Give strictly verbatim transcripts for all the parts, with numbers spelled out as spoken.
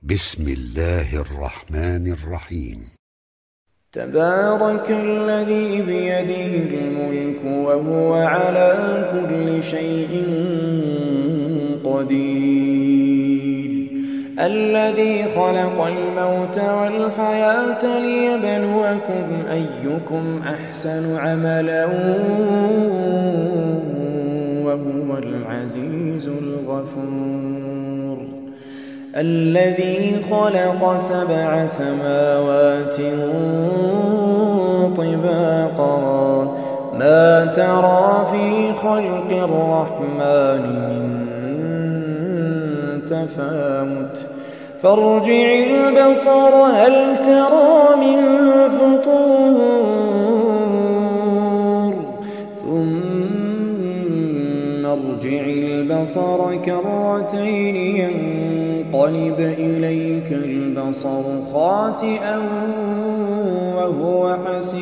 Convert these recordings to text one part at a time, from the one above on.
بسم الله الرحمن الرحيم. تبارك الذي بيده الملك وهو على كل شيء قدير، الذي خلق الموت والحياة ليبلوكم أيكم أحسن عملا وهو العزيز الغفور، الذي خلق سبع سماوات طباقا ما ترى في خلق الرحمن من تفاوت فارجع البصر هل ترى من فطور ثم ارجع البصر كرتين ينقلب إليك البصر خاسئا وهو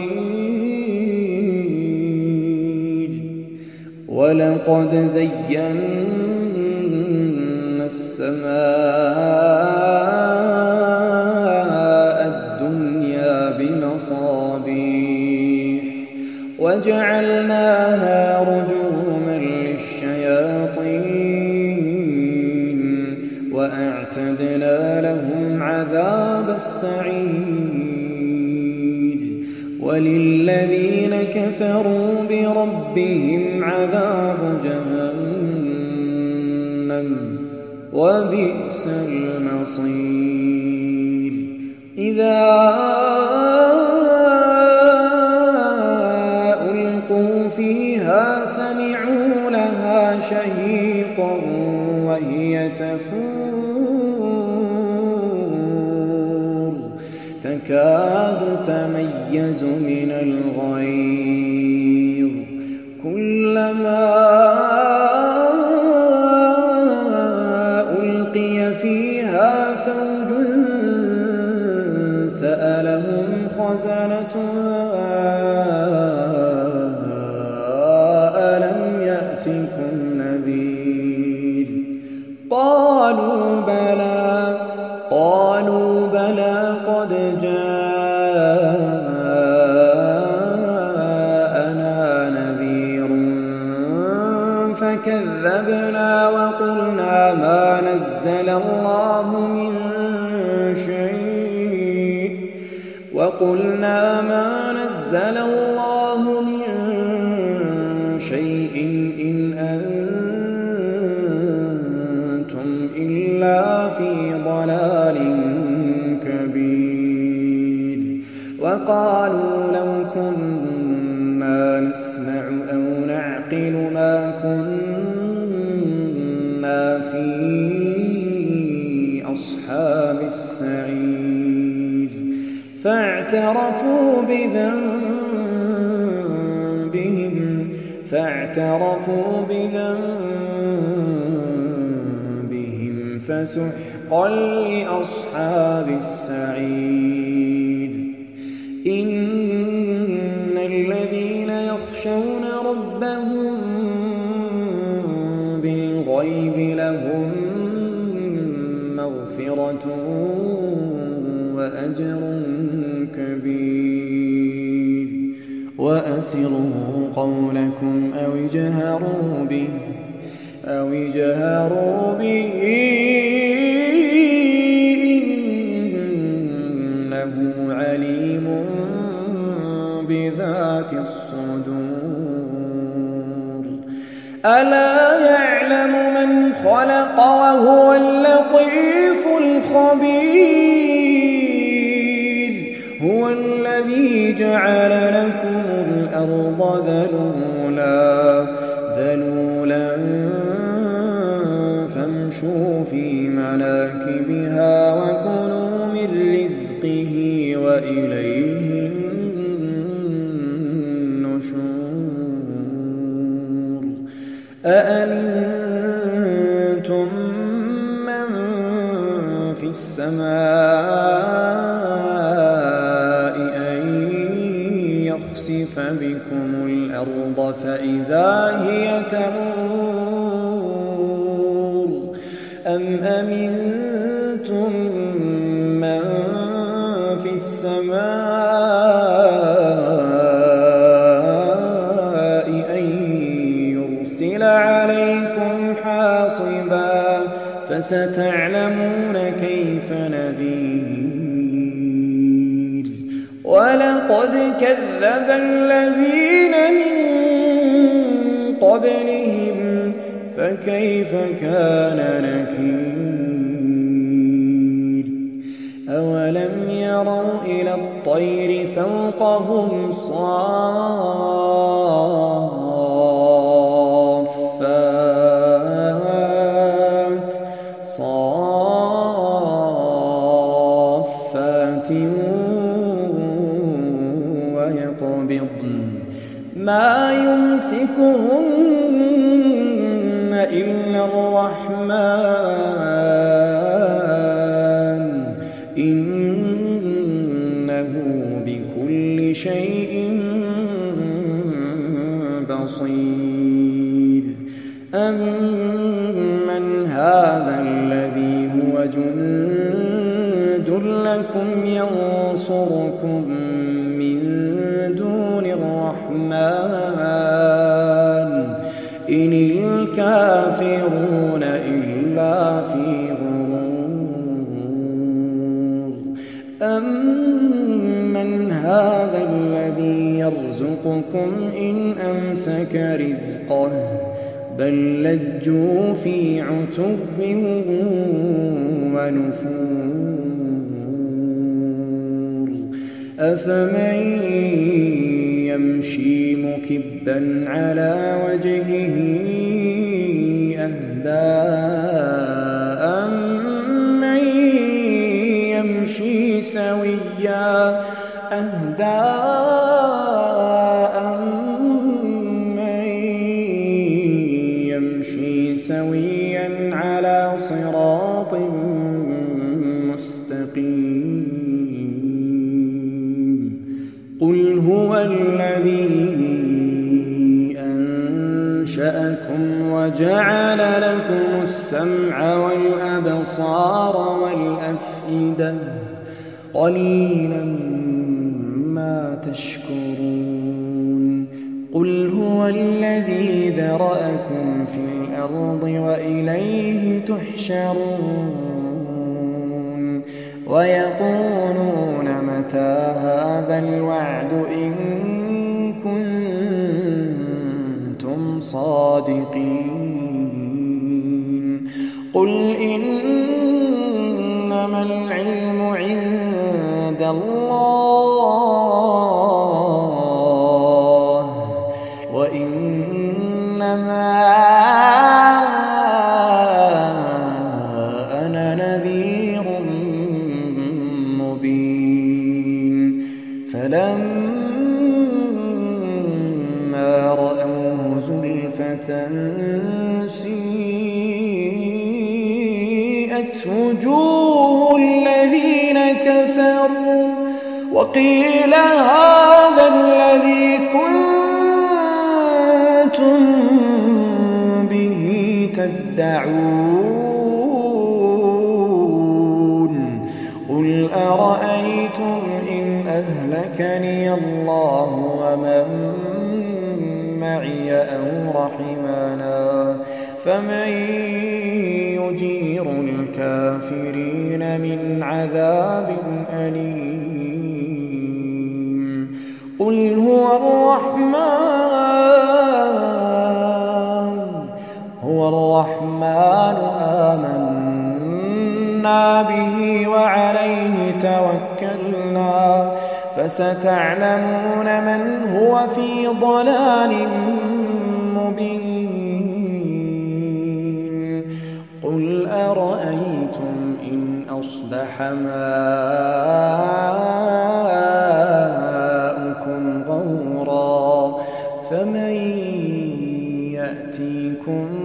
حسير، ولقد زينا السماء الدنيا بمصابيح وجعلناها رجوما للشياطين وأعتدنا لهم عذاب السعير، وللذين كفروا بربهم عذاب جهنم وبئس المصير. إذا ألقوا فيها سمعوا لها شهيقا وهي تفور تكاد تميز من الغيظ كلما فيها فوج سألهم خزنتها ألم يأتكم نذير قالوا بلى قالوا بلى قد جاءنا نذير فكذبنا وقلنا ما نزل الله من شيء وقلنا ما نزل الله من شيء إن أنتم إلا في ضلال كبير، وقالوا لو كنا نسمع أو نعقل ما كنا في أصحاب السعير، فاعترفوا بذنبهم فاعترفوا بذنبهم فسحقا لأصحاب السعير. إن الذين يخشون ربهم بالغيب لهم مغفرة وأجر كبير، وأسروا قولكم أو اجهروا به أو اجهروا به إنه عليم بذات الصدور. ألا يعلم من خلق وهو اللطيف الخبير، هو الذي جعل لكم الأرض ذلولا ذلولا فامشوا في مناكبها وكلوا من رزقه وإليه النشور. أأمنتم من في السماء أن يخسف بكم الأرض فإذا هي تمور أم أمنتم السماء أن يرسل عليكم حاصبا فستعلمون كيف نذير ولقد كذب الذين من قبلهم فكيف كان نكير أولم يروا إلى الطير فوقهم صافات صافات ويقبضن ما يمسكهن إلا الرحمن إنه بكل شيء بصير أمن هذا الذي هو جند لكم ينصركم من دون الرحمن إن الكافرون إلا في غرور أمن هذا الذي يرزقكم إن أمسك رزقه بل لجوا في عتب ونفور أفمن يمشي مكبا على وجهه أهدى أمن يمشي سويا أهدى أمن يمشي سويا على صراط مستقيم قل هو الذي أنشأكم وجعل لكم السمع والأبصار والأفئدة قليلا ما تشكرون قل هو الذي ذرأكم في الأرض وإليه تحشرون ويقولون متى هذا الوعد إن كنتم صادقين قل إنما العلم عند الله وإنما أنا نذير مبين فلما رأوه زلفة سيئت وجوه الذين كفروا وقيل هذا الذي كنتم به تدعون قل أرأيتم إن أهلكني الله ومن معي أو رحمنا فمن يجير الكافرين من عذاب أليم قل هو الرحمن هو الرحمن آمنا به وعليه توكلنا فستعلمون من هو في ضلال مبين قل أرأيتم إن أصبح ماؤكم غورا فمن يأتيكم